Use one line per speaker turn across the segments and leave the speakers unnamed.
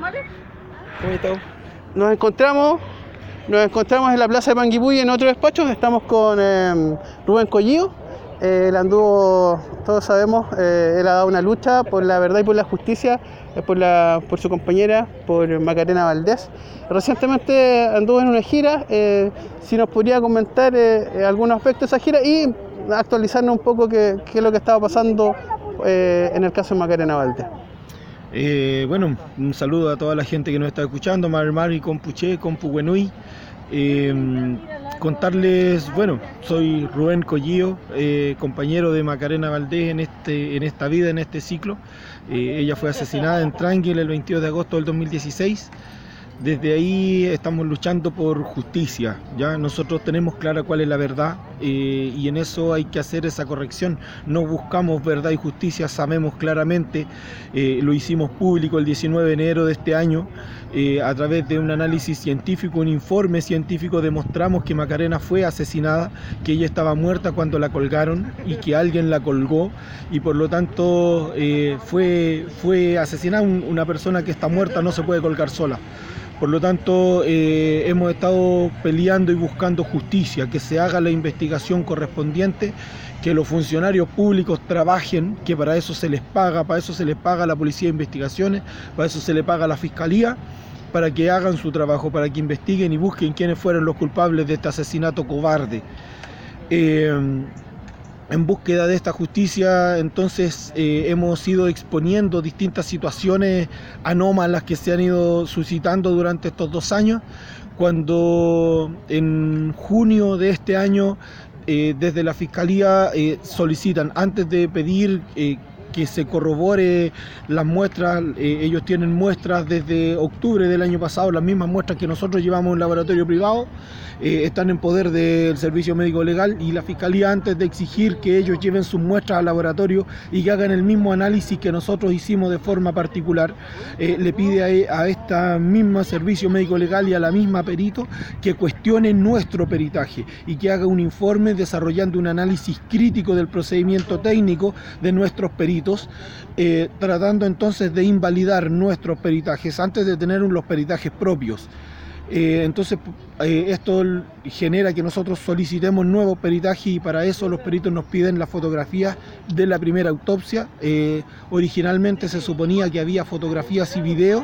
¿Cómo estás? Nos encontramos en la plaza de Panguipulli en otro despacho. Estamos con Rubén Collío. Él anduvo, todos sabemos, él ha dado una lucha por la verdad y por la justicia, por su compañera, por Macarena Valdés. Recientemente anduvo en una gira. Si nos podría comentar algunos aspectos de esa gira y actualizarnos un poco qué es lo que estaba pasando en el caso de Macarena Valdés.
Bueno, un saludo a toda la gente que nos está escuchando, Marmari, Compuche, Compuguenui. Contarles, bueno, soy Rubén Collío, compañero de Macarena Valdés en esta vida, en este ciclo. Ella fue asesinada en Tránguil el 22 de agosto del 2016. Desde ahí estamos luchando por justicia, ¿ya? Nosotros tenemos clara cuál es la verdad y en eso hay que hacer esa corrección. No buscamos verdad y justicia, sabemos claramente, lo hicimos público el 19 de enero de este año, a través de un análisis científico, un informe científico, demostramos que Macarena fue asesinada, que ella estaba muerta cuando la colgaron y que alguien la colgó y por lo tanto fue asesinada. Una persona que está muerta no se puede colgar sola. Por lo tanto, hemos estado peleando y buscando justicia, que se haga la investigación correspondiente, que los funcionarios públicos trabajen, que para eso se les paga a la Policía de Investigaciones, para eso se le paga a la Fiscalía, para que hagan su trabajo, para que investiguen y busquen quiénes fueron los culpables de este asesinato cobarde. En búsqueda de esta justicia, entonces, hemos ido exponiendo distintas situaciones anómalas que se han ido suscitando durante estos 2 años, cuando en junio de este año, desde la Fiscalía solicitan, antes de pedir que se corrobore las muestras, ellos tienen muestras desde octubre del año pasado, las mismas muestras que nosotros llevamos en un laboratorio privado, están en poder del Servicio Médico Legal, y la Fiscalía, antes de exigir que ellos lleven sus muestras al laboratorio y que hagan el mismo análisis que nosotros hicimos de forma particular, le pide a esta misma Servicio Médico Legal y a la misma perito que cuestione nuestro peritaje y que haga un informe desarrollando un análisis crítico del procedimiento técnico de nuestros peritos, tratando entonces de invalidar nuestros peritajes antes de tener los peritajes propios. Entonces esto genera que nosotros solicitemos nuevos peritajes y para eso los peritos nos piden las fotografías de la primera autopsia. Originalmente se suponía que había fotografías y video,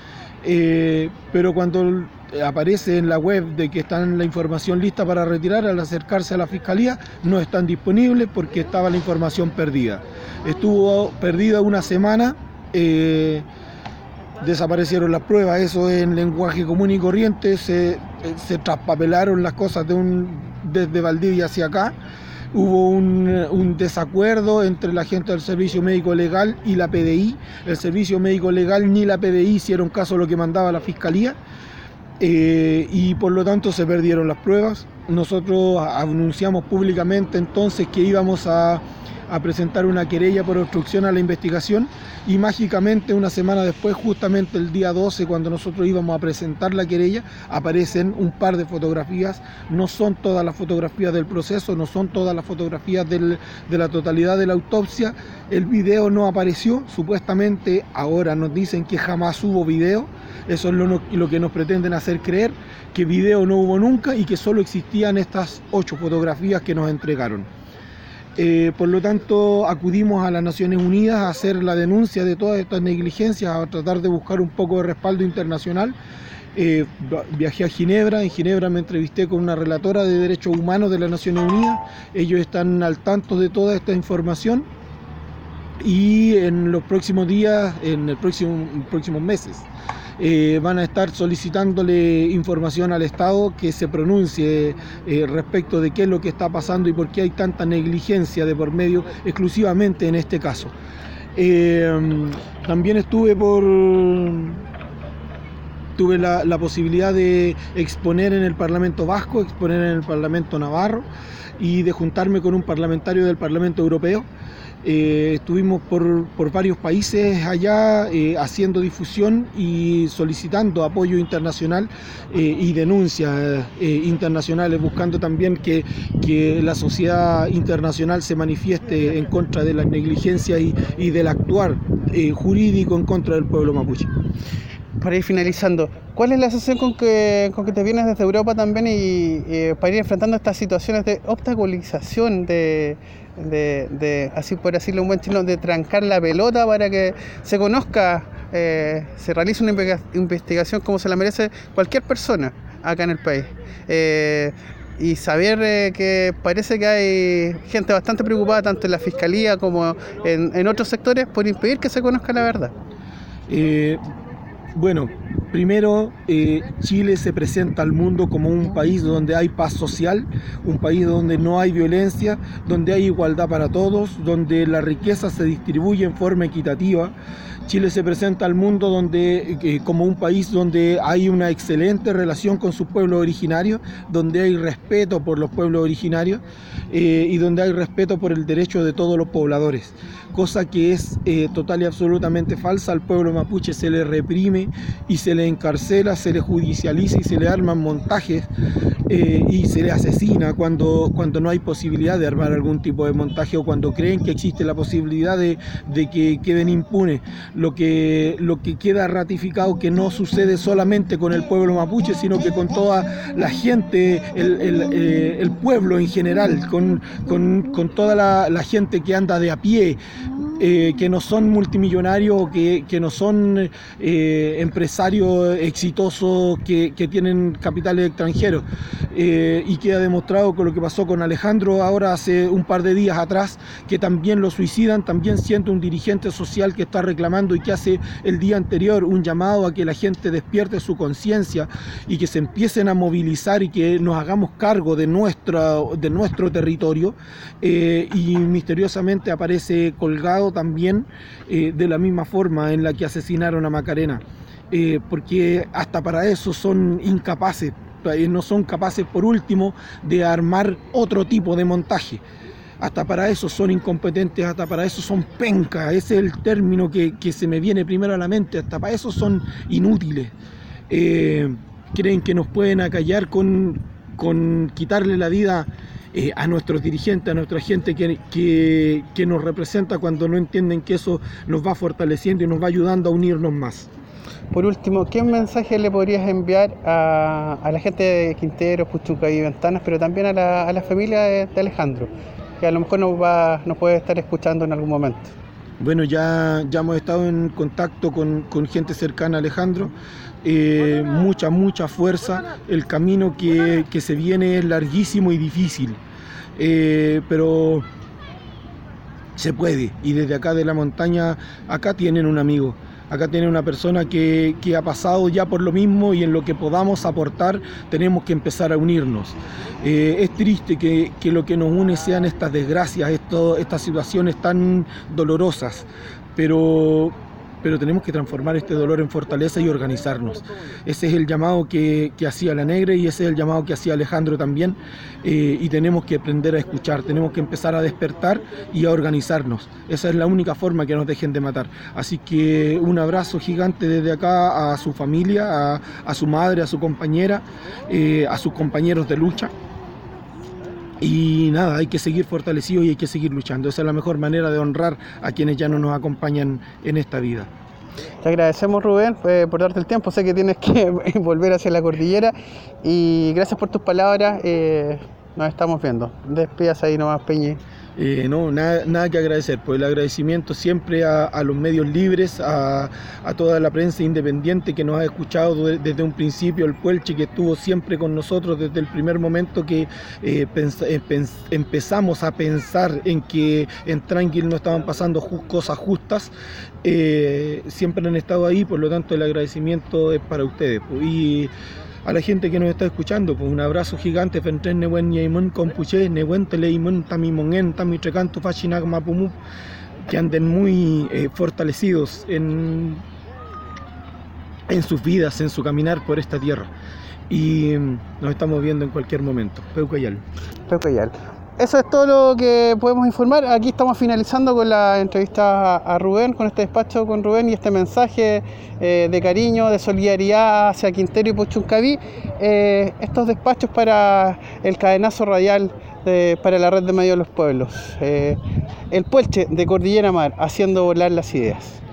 pero cuando aparece en la web de que está la información lista para retirar, al acercarse a la Fiscalía no están disponibles porque estaba la información perdida. Estuvo perdida una semana. Desaparecieron las pruebas, eso en lenguaje común y corriente, se traspapelaron las cosas desde Valdivia hacia acá. Hubo un desacuerdo entre la gente del Servicio Médico Legal y la PDI. El Servicio Médico Legal ni la PDI hicieron caso a lo que mandaba la Fiscalía, y por lo tanto se perdieron las pruebas. Nosotros anunciamos públicamente entonces que íbamos a presentar una querella por obstrucción a la investigación y mágicamente una semana después, justamente el día 12, cuando nosotros íbamos a presentar la querella, aparecen un par de fotografías. No son todas las fotografías del proceso, no son todas las fotografías de la totalidad de la autopsia. El video no apareció, supuestamente ahora nos dicen que jamás hubo video. Eso es lo que nos pretenden hacer creer, que video no hubo nunca y que solo existían estas 8 fotografías que nos entregaron. Por lo tanto, acudimos a las Naciones Unidas a hacer la denuncia de todas estas negligencias, a tratar de buscar un poco de respaldo internacional. Viajé a Ginebra, en Ginebra me entrevisté con una relatora de derechos humanos de las Naciones Unidas. Ellos están al tanto de toda esta información y en los próximos días, en los próximos meses, van a estar solicitándole información al Estado, que se pronuncie respecto de qué es lo que está pasando y por qué hay tanta negligencia de por medio exclusivamente en este caso. También tuve la posibilidad de exponer en el Parlamento Vasco, exponer en el Parlamento Navarro y de juntarme con un parlamentario del Parlamento Europeo. Estuvimos por varios países allá haciendo difusión y solicitando apoyo internacional y denuncias internacionales, buscando también que la sociedad internacional se manifieste en contra de las negligencias y del actuar jurídico en contra del pueblo mapuche.
para ir finalizando, ¿cuál es la sensación con que te vienes desde Europa también y para ir enfrentando estas situaciones de obstaculización, de así por decirlo un buen chino, de trancar la pelota para que se conozca, se realice una investigación como se la merece cualquier persona acá en el país? Y saber que parece que hay gente bastante preocupada tanto en la Fiscalía como en otros sectores por impedir que se conozca la verdad.
Bueno, primero, Chile se presenta al mundo como un país donde hay paz social, un país donde no hay violencia, donde hay igualdad para todos, donde la riqueza se distribuye en forma equitativa. Chile se presenta al mundo como un país donde hay una excelente relación con sus pueblos originarios, donde hay respeto por los pueblos originarios y donde hay respeto por el derecho de todos los pobladores, cosa que es total y absolutamente falsa. Al pueblo mapuche se le reprime y se le encarcela, se le judicializa y se le arman montajes y se le asesina cuando no hay posibilidad de armar algún tipo de montaje o cuando creen que existe la posibilidad de que queden impunes. Lo que queda ratificado que no sucede solamente con el pueblo mapuche, sino que con toda la gente, el pueblo en general, con toda la gente que anda de a pie, que no son multimillonarios, que no son empresarios exitosos que tienen capitales extranjeros. Y queda demostrado con lo que pasó con Alejandro ahora hace un par de días atrás, que también lo suicidan, también siendo un dirigente social que está reclamando y que hace el día anterior un llamado a que la gente despierte su conciencia y que se empiecen a movilizar y que nos hagamos cargo de nuestro territorio, y misteriosamente aparece colgado también de la misma forma en la que asesinaron a Macarena, porque hasta para eso son incapaces. No son capaces, por último, de armar otro tipo de montaje. Hasta para eso son incompetentes, hasta para eso son pencas. Ese es el término que se me viene primero a la mente. Hasta para eso son inútiles. Creen que nos pueden acallar con quitarle la vida a nuestros dirigentes, a nuestra gente que nos representa, cuando no entienden que eso nos va fortaleciendo y nos va ayudando a unirnos más.
Por último, ¿qué mensaje le podrías enviar a la gente de Quintero, Puchuncaví y Ventanas, pero también a la familia de Alejandro, que a lo mejor nos puede estar escuchando en algún momento?
Bueno, ya hemos estado en contacto con gente cercana a Alejandro. Mucha fuerza. El camino que se viene es larguísimo y difícil, pero se puede. Y desde acá de la montaña, acá tienen un amigo. Acá tiene una persona que ha pasado ya por lo mismo, y en lo que podamos aportar tenemos que empezar a unirnos. Es triste que lo que nos une sean estas desgracias, estas situaciones tan dolorosas, pero tenemos que transformar este dolor en fortaleza y organizarnos. Ese es el llamado que hacía La Negra, y ese es el llamado que hacía Alejandro también, y tenemos que aprender a escuchar, tenemos que empezar a despertar y a organizarnos. Esa es la única forma que nos dejen de matar. Así que un abrazo gigante desde acá a su familia, a su madre, a su compañera, a sus compañeros de lucha. Y nada, hay que seguir fortalecidos y hay que seguir luchando. Esa es la mejor manera de honrar a quienes ya no nos acompañan en esta vida.
Te agradecemos, Rubén, por darte el tiempo. Sé que tienes que volver hacia la cordillera, y gracias por tus palabras. Nos estamos viendo. Despídase ahí nomás, Peñi.
No, nada que agradecer. Pues el agradecimiento siempre a los medios libres, a toda la prensa independiente que nos ha escuchado desde un principio, el Puelche, que estuvo siempre con nosotros desde el primer momento que empezamos a pensar en que en Tranquil no estaban pasando cosas justas. Siempre han estado ahí, por lo tanto el agradecimiento es para ustedes. Y a la gente que nos está escuchando, pues un abrazo gigante. Que anden muy fortalecidos en sus vidas, en su caminar por esta tierra. Y nos estamos viendo en cualquier momento. Peucayal.
Eso es todo lo que podemos informar. Aquí estamos finalizando con la entrevista a Rubén, con este despacho con Rubén y este mensaje de cariño, de solidaridad hacia Quintero y Puchuncaví. Estos despachos para el cadenazo radial para la red de medios de los pueblos. El Puelche de Cordillera Mar, haciendo volar las ideas.